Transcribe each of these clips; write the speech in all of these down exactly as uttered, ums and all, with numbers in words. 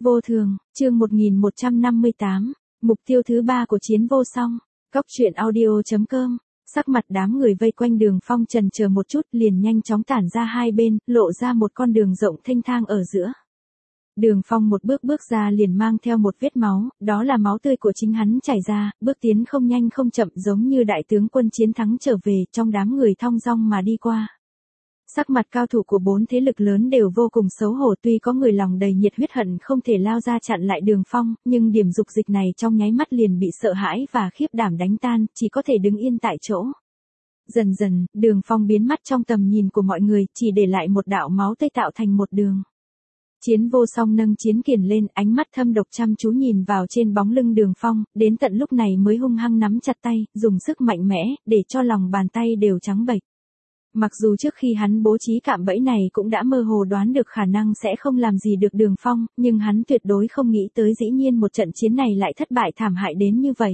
Vô thường, chương một nghìn một trăm năm mươi tám, mục tiêu thứ ba của chiến vô song. Cốc truyện audio chấm com. Sắc mặt đám người vây quanh Đường Phong chần chờ một chút, liền nhanh chóng tản ra hai bên, lộ ra một con đường rộng thênh thang ở giữa. Đường Phong một bước bước ra liền mang theo một vết máu, đó là máu tươi của chính hắn chảy ra, bước tiến không nhanh không chậm giống như đại tướng quân chiến thắng trở về, trong đám người thong dong mà đi qua. Sắc mặt cao thủ của bốn thế lực lớn đều vô cùng xấu hổ, tuy có người lòng đầy nhiệt huyết hận không thể lao ra chặn lại Đường Phong, nhưng điểm dục dịch này trong nháy mắt liền bị sợ hãi và khiếp đảm đánh tan, chỉ có thể đứng yên tại chỗ. Dần dần, Đường Phong biến mất trong tầm nhìn của mọi người, chỉ để lại một đạo máu tươi tạo thành một đường. Chiến vô song nâng chiến kiền lên, ánh mắt thâm độc chăm chú nhìn vào trên bóng lưng Đường Phong, đến tận lúc này mới hung hăng nắm chặt tay, dùng sức mạnh mẽ, để cho lòng bàn tay đều trắng bệch. Mặc dù trước khi hắn bố trí cạm bẫy này cũng đã mơ hồ đoán được khả năng sẽ không làm gì được Đường Phong, nhưng hắn tuyệt đối không nghĩ tới dĩ nhiên một trận chiến này lại thất bại thảm hại đến như vậy.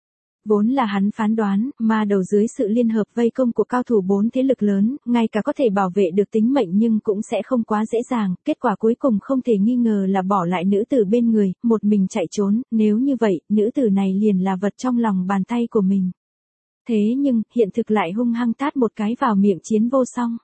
Vốn là hắn phán đoán, mà đầu dưới sự liên hợp vây công của cao thủ bốn thế lực lớn, ngay cả có thể bảo vệ được tính mệnh nhưng cũng sẽ không quá dễ dàng, kết quả cuối cùng không thể nghi ngờ là bỏ lại nữ tử bên người, một mình chạy trốn, nếu như vậy, nữ tử này liền là vật trong lòng bàn tay của mình. Thế nhưng, hiện thực lại hung hăng tát một cái vào miệng chiến vô song.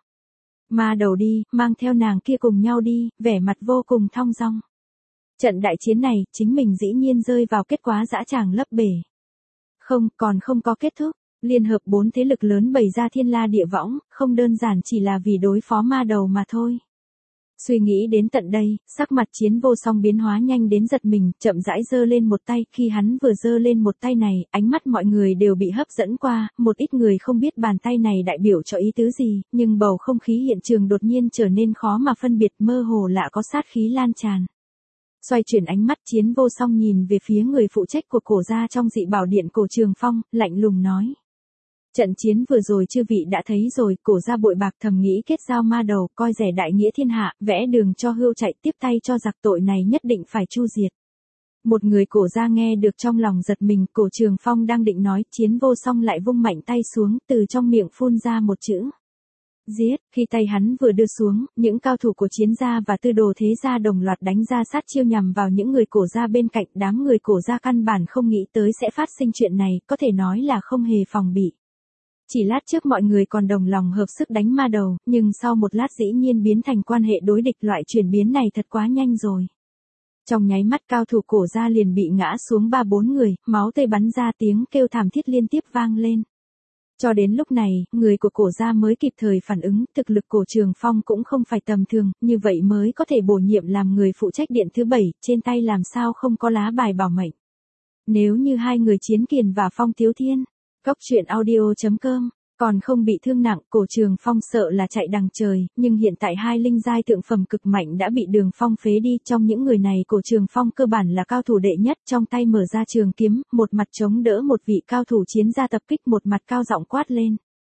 Mà đầu đi, mang theo nàng kia cùng nhau đi, vẻ mặt vô cùng thong dong. Trận đại chiến này, chính mình dĩ nhiên rơi vào kết quả dã tràng lấp bể. Không, còn không có kết thúc, liên hợp bốn thế lực lớn bày ra thiên la địa võng, không đơn giản chỉ là vì đối phó ma đầu mà thôi. Suy nghĩ đến tận đây, sắc mặt chiến vô song biến hóa nhanh đến giật mình, chậm rãi giơ lên một tay, khi hắn vừa giơ lên một tay này, ánh mắt mọi người đều bị hấp dẫn qua, một ít người không biết bàn tay này đại biểu cho ý tứ gì, nhưng bầu không khí hiện trường đột nhiên trở nên khó mà phân biệt, mơ hồ lạ có sát khí lan tràn. Xoay chuyển ánh mắt, chiến vô song nhìn về phía người phụ trách của cổ gia trong dị bảo điện cổ Trường Phong, lạnh lùng nói. Trận chiến vừa rồi chư vị đã thấy rồi, cổ gia bội bạc thầm nghĩ kết giao ma đầu, coi rẻ đại nghĩa thiên hạ, vẽ đường cho hươu chạy, tiếp tay cho giặc, tội này nhất định phải chu diệt. Một người cổ gia nghe được trong lòng giật mình, cổ Trường Phong đang định nói, chiến vô song lại vung mạnh tay xuống, từ trong miệng phun ra một chữ. Giết, khi tay hắn vừa đưa xuống, những cao thủ của chiến gia và tư đồ thế gia đồng loạt đánh ra sát chiêu nhằm vào những người cổ gia bên cạnh, đám người cổ gia căn bản không nghĩ tới sẽ phát sinh chuyện này, có thể nói là không hề phòng bị. Chỉ lát trước mọi người còn đồng lòng hợp sức đánh ma đầu, nhưng sau một lát dĩ nhiên biến thành quan hệ đối địch, loại chuyển biến này thật quá nhanh rồi. Trong nháy mắt cao thủ cổ gia liền bị ngã xuống ba bốn người, máu tươi bắn ra, tiếng kêu thảm thiết liên tiếp vang lên. Cho đến lúc này, người của cổ gia mới kịp thời phản ứng, thực lực cổ Trường Phong cũng không phải tầm thường, như vậy mới có thể bổ nhiệm làm người phụ trách điện thứ bảy, trên tay làm sao không có lá bài bảo mệnh. Nếu như hai người Chiến Kiền và Phong Thiếu Thiên, Cốc truyện audio chấm com, còn không bị thương nặng, cổ Trường Phong sợ là chạy đằng trời, nhưng hiện tại hai linh giai thượng phẩm cực mạnh đã bị Đường Phong phế đi, trong những người này cổ Trường Phong cơ bản là cao thủ đệ nhất, trong tay mở ra trường kiếm, một mặt chống đỡ một vị cao thủ chiến gia tập kích, một mặt cao giọng quát lên.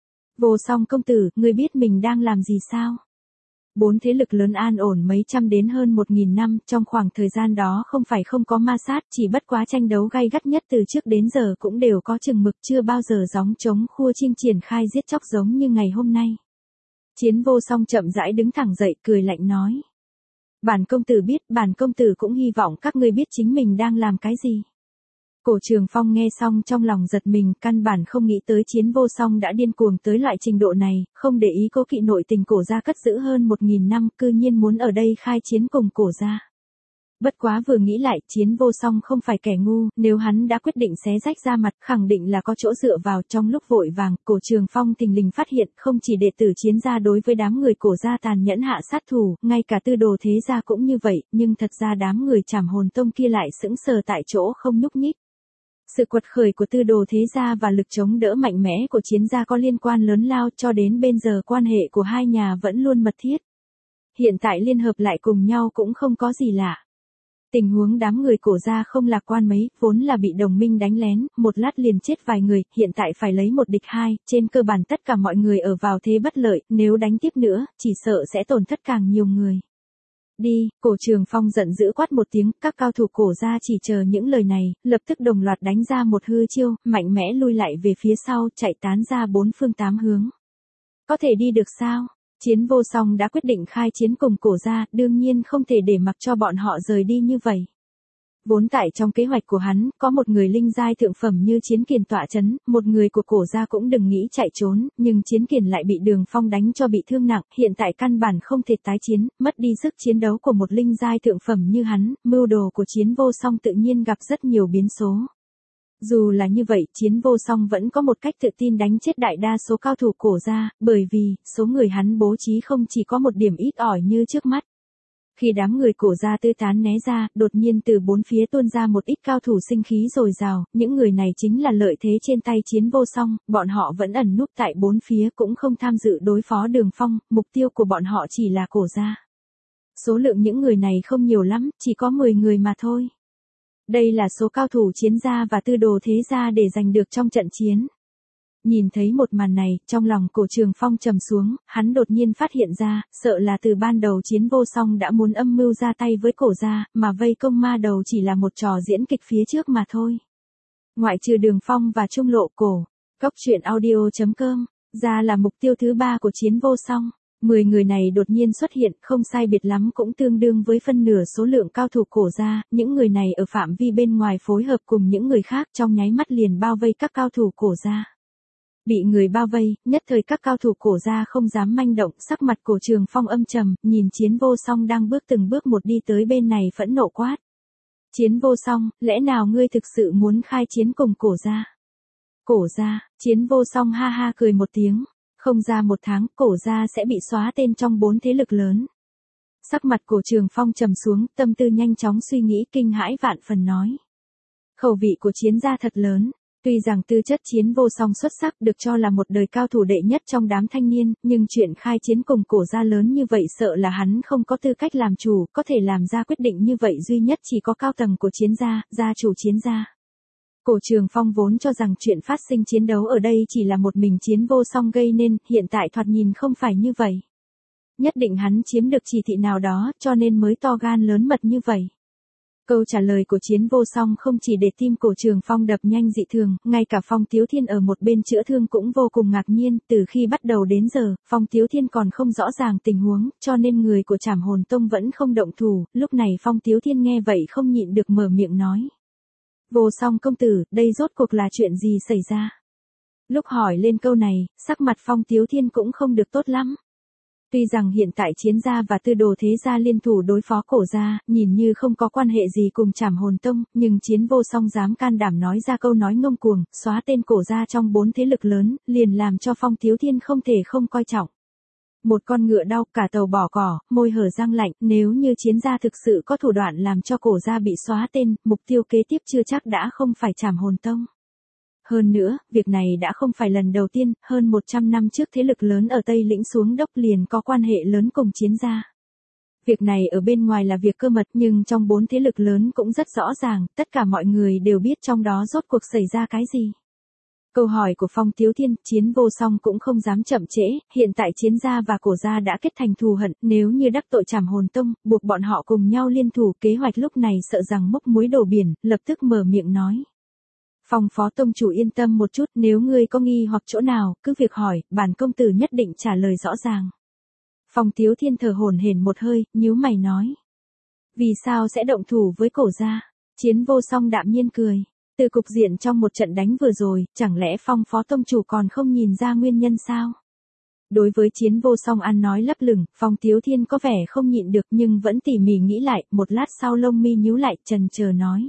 Vô Song công tử, ngươi biết mình đang làm gì sao? Bốn thế lực lớn an ổn mấy trăm đến hơn một nghìn năm, trong khoảng thời gian đó không phải không có ma sát, chỉ bất quá tranh đấu gay gắt nhất từ trước đến giờ cũng đều có chừng mực, chưa bao giờ gióng trống khua chiêng triển khai giết chóc giống như ngày hôm nay. Chiến vô song chậm rãi đứng thẳng dậy, cười lạnh nói. Bản công tử biết, bản công tử cũng hy vọng các ngươi biết chính mình đang làm cái gì. Cổ Trường Phong nghe xong trong lòng giật mình, căn bản không nghĩ tới chiến vô song đã điên cuồng tới loại trình độ này, không để ý cố kỵ nội tình cổ gia cất giữ hơn một nghìn năm, cư nhiên muốn ở đây khai chiến cùng cổ gia. Bất quá vừa nghĩ lại, chiến vô song không phải kẻ ngu, nếu hắn đã quyết định xé rách ra mặt, khẳng định là có chỗ dựa vào. Trong lúc vội vàng, cổ Trường Phong thình lình phát hiện, không chỉ đệ tử chiến gia đối với đám người cổ gia tàn nhẫn hạ sát thủ, ngay cả tư đồ thế gia cũng như vậy, nhưng thật ra đám người Trảm Hồn Tông kia lại sững sờ tại chỗ không nhúc nhích. Sự quật khởi của tư đồ thế gia và lực chống đỡ mạnh mẽ của chiến gia có liên quan lớn lao, cho đến bây giờ quan hệ của hai nhà vẫn luôn mật thiết. Hiện tại liên hợp lại cùng nhau cũng không có gì lạ. Tình huống đám người cổ gia không lạc quan mấy, vốn là bị đồng minh đánh lén, một lát liền chết vài người, hiện tại phải lấy một địch hai, trên cơ bản tất cả mọi người ở vào thế bất lợi, nếu đánh tiếp nữa, chỉ sợ sẽ tổn thất càng nhiều người. Đi, cổ Trường Phong giận dữ quát một tiếng, các cao thủ cổ gia chỉ chờ những lời này, lập tức đồng loạt đánh ra một hư chiêu, mạnh mẽ lui lại về phía sau, chạy tán ra bốn phương tám hướng. Có thể đi được sao? Chiến vô song đã quyết định khai chiến cùng cổ gia, đương nhiên không thể để mặc cho bọn họ rời đi như vậy. Vốn tại trong kế hoạch của hắn, có một người linh giai thượng phẩm như Chiến Kiền tọa chấn, một người của cổ gia cũng đừng nghĩ chạy trốn, nhưng Chiến Kiền lại bị Đường Phong đánh cho bị thương nặng, hiện tại căn bản không thể tái chiến, mất đi sức chiến đấu của một linh giai thượng phẩm như hắn, mưu đồ của Chiến vô song tự nhiên gặp rất nhiều biến số. Dù là như vậy, Chiến vô song vẫn có một cách tự tin đánh chết đại đa số cao thủ cổ gia, bởi vì, số người hắn bố trí không chỉ có một điểm ít ỏi như trước mắt. Khi đám người cổ gia tứ tán né ra, đột nhiên từ bốn phía tuôn ra một ít cao thủ sinh khí dồi dào, những người này chính là lợi thế trên tay Chiến vô song, bọn họ vẫn ẩn núp tại bốn phía cũng không tham dự đối phó Đường Phong, mục tiêu của bọn họ chỉ là cổ gia. Số lượng những người này không nhiều lắm, chỉ có mười người mà thôi. Đây là số cao thủ Chiến gia và tư đồ thế gia để giành được trong trận chiến. Nhìn thấy một màn này, trong lòng Cổ Trường Phong trầm xuống, hắn đột nhiên phát hiện ra, sợ là từ ban đầu Chiến vô song đã muốn âm mưu ra tay với cổ gia, mà vây công ma đầu chỉ là một trò diễn kịch phía trước mà thôi. Ngoại trừ Đường Phong và Trung Lộ Cổ, Cốc Truyện Audio chấm com, ra là mục tiêu thứ ba của Chiến vô song. Mười người này đột nhiên xuất hiện, không sai biệt lắm cũng tương đương với phân nửa số lượng cao thủ cổ gia, những người này ở phạm vi bên ngoài phối hợp cùng những người khác trong nháy mắt liền bao vây các cao thủ cổ gia. Bị người bao vây, nhất thời các cao thủ cổ gia không dám manh động, sắc mặt Cổ Trường Phong âm trầm, nhìn Chiến vô song đang bước từng bước một đi tới bên này phẫn nộ quát. Chiến vô song, lẽ nào ngươi thực sự muốn khai chiến cùng cổ gia? Cổ gia, Chiến vô song ha ha cười một tiếng. Không ra một tháng, cổ gia sẽ bị xóa tên trong bốn thế lực lớn. Sắc mặt Cổ Trường Phong trầm xuống, tâm tư nhanh chóng suy nghĩ kinh hãi vạn phần nói. Khẩu vị của Chiến gia thật lớn. Tuy rằng tư chất Chiến vô song xuất sắc được cho là một đời cao thủ đệ nhất trong đám thanh niên, nhưng chuyện khai chiến cùng cổ gia lớn như vậy sợ là hắn không có tư cách làm chủ, có thể làm ra quyết định như vậy duy nhất chỉ có cao tầng của Chiến gia, gia chủ Chiến gia. Cổ Trường Phong vốn cho rằng chuyện phát sinh chiến đấu ở đây chỉ là một mình Chiến vô song gây nên, hiện tại thoạt nhìn không phải như vậy. Nhất định hắn chiếm được chỉ thị nào đó, cho nên mới to gan lớn mật như vậy. Câu trả lời của Chiến vô song không chỉ để tim Cổ Trường Phong đập nhanh dị thường, ngay cả Phong Tiếu Thiên ở một bên chữa thương cũng vô cùng ngạc nhiên, từ khi bắt đầu đến giờ, Phong Tiếu Thiên còn không rõ ràng tình huống, cho nên người của Trảm Hồn Tông vẫn không động thủ, lúc này Phong Tiếu Thiên nghe vậy không nhịn được mở miệng nói. Vô song công tử, đây rốt cuộc là chuyện gì xảy ra? Lúc hỏi lên câu này, sắc mặt Phong Tiếu Thiên cũng không được tốt lắm. Tuy rằng hiện tại Chiến gia và tư đồ thế gia liên thủ đối phó cổ gia, nhìn như không có quan hệ gì cùng Trảm Hồn Tông, nhưng Chiến vô song dám can đảm nói ra câu nói ngông cuồng, xóa tên cổ gia trong bốn thế lực lớn, liền làm cho Phong Tiếu Thiên không thể không coi trọng. Một con ngựa đau, cả tàu bỏ cỏ, môi hở răng lạnh, nếu như Chiến gia thực sự có thủ đoạn làm cho cổ gia bị xóa tên, mục tiêu kế tiếp chưa chắc đã không phải Trảm Hồn Tông. Hơn nữa, việc này đã không phải lần đầu tiên, hơn một trăm năm trước thế lực lớn ở Tây Lĩnh xuống đốc liền có quan hệ lớn cùng Chiến gia. Việc này ở bên ngoài là việc cơ mật nhưng trong bốn thế lực lớn cũng rất rõ ràng, tất cả mọi người đều biết trong đó rốt cuộc xảy ra cái gì. Câu hỏi của Phong Tiếu Thiên, Chiến vô song cũng không dám chậm trễ, hiện tại Chiến gia và cổ gia đã kết thành thù hận, nếu như đắc tội Trảm Hồn Tông, buộc bọn họ cùng nhau liên thủ, kế hoạch lúc này sợ rằng mốc muối đổ biển, lập tức mở miệng nói. Phong Phó Tông chủ yên tâm một chút, nếu ngươi có nghi hoặc chỗ nào, cứ việc hỏi, bản công tử nhất định trả lời rõ ràng. Phong Tiếu Thiên thở hổn hển một hơi, nhíu mày nói. Vì sao sẽ động thủ với cổ gia? Chiến vô song đạm nhiên cười. Từ cục diện trong một trận đánh vừa rồi, chẳng lẽ Phong Phó Tông chủ còn không nhìn ra nguyên nhân sao? Đối với Chiến vô song ăn nói lấp lửng, Phong Tiếu Thiên có vẻ không nhịn được nhưng vẫn tỉ mỉ nghĩ lại, một lát sau lông mi nhíu lại, chần chờ nói.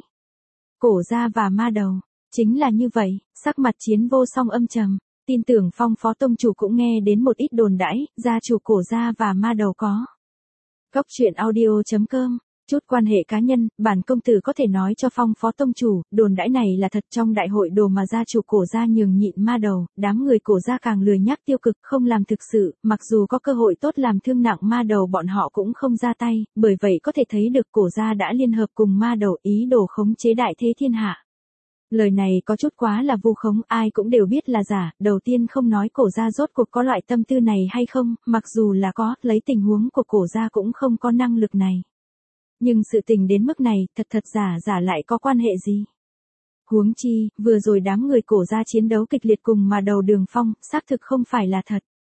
Cổ gia và ma đầu, chính là như vậy, sắc mặt Chiến vô song âm trầm, tin tưởng Phong Phó Tông chủ cũng nghe đến một ít đồn đãi, gia chủ cổ gia và ma đầu có. Cốc Truyện Audio chấm com. Chút quan hệ cá nhân, bản công tử có thể nói cho Phong Phó Tông chủ, đồn đãi này là thật. Trong đại hội đồ mà gia chủ cổ gia nhường nhịn ma đầu, đám người cổ gia càng lười nhác tiêu cực, không làm thực sự, mặc dù có cơ hội tốt làm thương nặng ma đầu bọn họ cũng không ra tay, bởi vậy có thể thấy được cổ gia đã liên hợp cùng ma đầu ý đồ khống chế đại thế thiên hạ. Lời này có chút quá là vu khống, ai cũng đều biết là giả, đầu tiên không nói cổ gia rốt cuộc có loại tâm tư này hay không, mặc dù là có, lấy tình huống của cổ gia cũng không có năng lực này. Nhưng sự tình đến mức này, thật thật giả giả lại có quan hệ gì? Huống chi, vừa rồi đám người cổ gia chiến đấu kịch liệt cùng mà đầu Đường Phong, xác thực không phải là thật.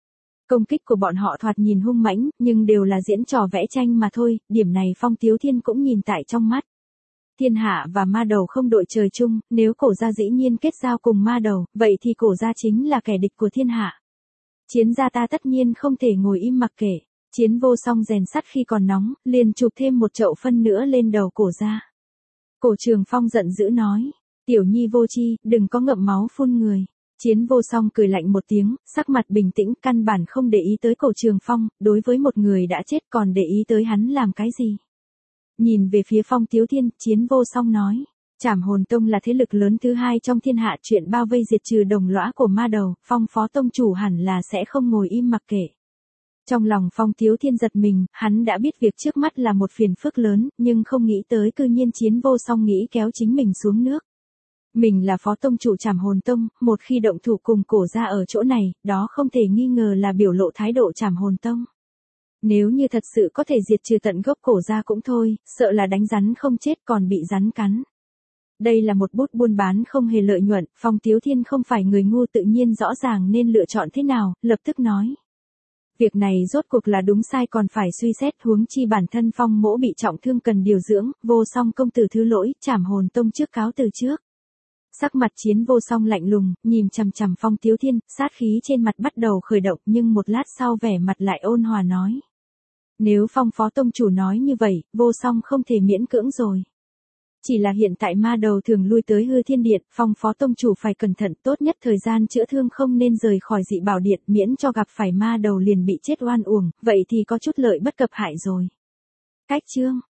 Công kích của bọn họ thoạt nhìn hung mãnh, nhưng đều là diễn trò vẽ tranh mà thôi, điểm này Phong Tiếu Thiên cũng nhìn tại trong mắt. Thiên hạ và ma đầu không đội trời chung, nếu cổ gia dĩ nhiên kết giao cùng ma đầu, vậy thì cổ gia chính là kẻ địch của thiên hạ. Chiến gia ta tất nhiên không thể ngồi im mặc kệ. Chiến vô song rèn sắt khi còn nóng, liền chụp thêm một chậu phân nữa lên đầu cổ gia. Cổ Trường Phong giận dữ nói, tiểu nhi vô tri, đừng có ngậm máu phun người. Chiến vô song cười lạnh một tiếng, sắc mặt bình tĩnh, căn bản không để ý tới Cổ Trường Phong, đối với một người đã chết còn để ý tới hắn làm cái gì. Nhìn về phía Phong Tiếu Thiên, Chiến vô song nói, Trảm Hồn Tông là thế lực lớn thứ hai trong thiên hạ, chuyện bao vây diệt trừ đồng lõa của ma đầu, Phong phó tông chủ hẳn là sẽ không ngồi im mặc kệ. Trong lòng Phong Tiếu Thiên giật mình, hắn đã biết việc trước mắt là một phiền phức lớn, nhưng không nghĩ tới cư nhiên Chiến vô song nghĩ kéo chính mình xuống nước. Mình là phó tông chủ Trảm Hồn Tông, một khi động thủ cùng cổ gia ở chỗ này, đó không thể nghi ngờ là biểu lộ thái độ Trảm Hồn Tông. Nếu như thật sự có thể diệt trừ tận gốc cổ gia cũng thôi, sợ là đánh rắn không chết còn bị rắn cắn. Đây là một bút buôn bán không hề lợi nhuận, Phong Tiếu Thiên không phải người ngu, tự nhiên rõ ràng nên lựa chọn thế nào, lập tức nói. Việc này rốt cuộc là đúng sai còn phải suy xét, huống chi bản thân Phong mỗ bị trọng thương cần điều dưỡng, vô song công tử thứ lỗi, Trảm Hồn Tông trước cáo từ trước. Sắc mặt Chiến vô song lạnh lùng, nhìn chằm chằm Phong Tiếu Thiên, sát khí trên mặt bắt đầu khởi động, nhưng một lát sau vẻ mặt lại ôn hòa nói. Nếu Phong phó tông chủ nói như vậy, vô song không thể miễn cưỡng rồi. Chỉ là hiện tại ma đầu thường lui tới Hư Thiên Điện, Phong phó tông chủ phải cẩn thận, tốt nhất thời gian chữa thương không nên rời khỏi dị bảo điện, miễn cho gặp phải ma đầu liền bị chết oan uổng, vậy thì có chút lợi bất cập hại rồi. Cách chương